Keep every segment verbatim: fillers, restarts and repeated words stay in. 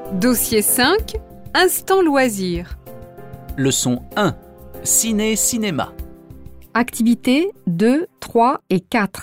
Dossier cinq, Instant loisir. Leçon un. Ciné-cinéma. Activités deux, trois et quatre.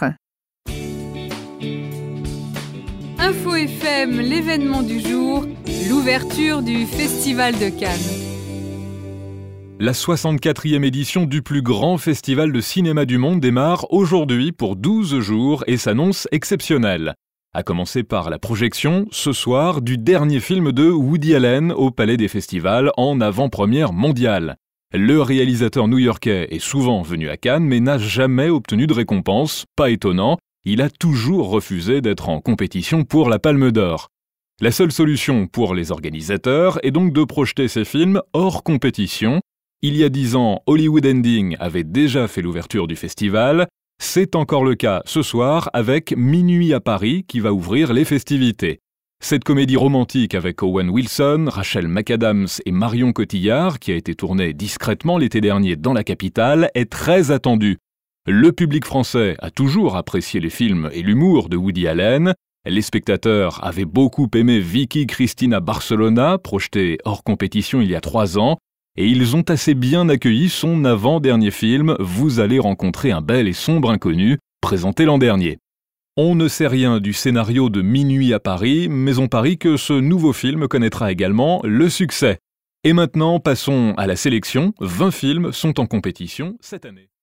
Info F M, l'événement du jour, l'ouverture du Festival de Cannes. La soixante-quatrième édition du plus grand festival de cinéma du monde démarre aujourd'hui pour douze jours et s'annonce exceptionnelle. À commencer par la projection, ce soir, du dernier film de Woody Allen au Palais des Festivals en avant-première mondiale. Le réalisateur new-yorkais est souvent venu à Cannes mais n'a jamais obtenu de récompense, pas étonnant, il a toujours refusé d'être en compétition pour la Palme d'Or. La seule solution pour les organisateurs est donc de projeter ces films hors compétition. Il y a dix ans, Hollywood Ending avait déjà fait l'ouverture du festival. C'est encore le cas ce soir avec Minuit à Paris qui va ouvrir les festivités. Cette comédie romantique avec Owen Wilson, Rachel McAdams et Marion Cotillard, qui a été tournée discrètement l'été dernier dans la capitale, est très attendue. Le public français a toujours apprécié les films et l'humour de Woody Allen. Les spectateurs avaient beaucoup aimé Vicky Cristina Barcelona, projeté hors compétition il y a trois ans. Et ils ont assez bien accueilli son avant-dernier film « Vous allez rencontrer un bel et sombre inconnu » présenté l'an dernier. On ne sait rien du scénario de Minuit à Paris, mais on parie que ce nouveau film connaîtra également le succès. Et maintenant, passons à la sélection. vingt films sont en compétition cette année.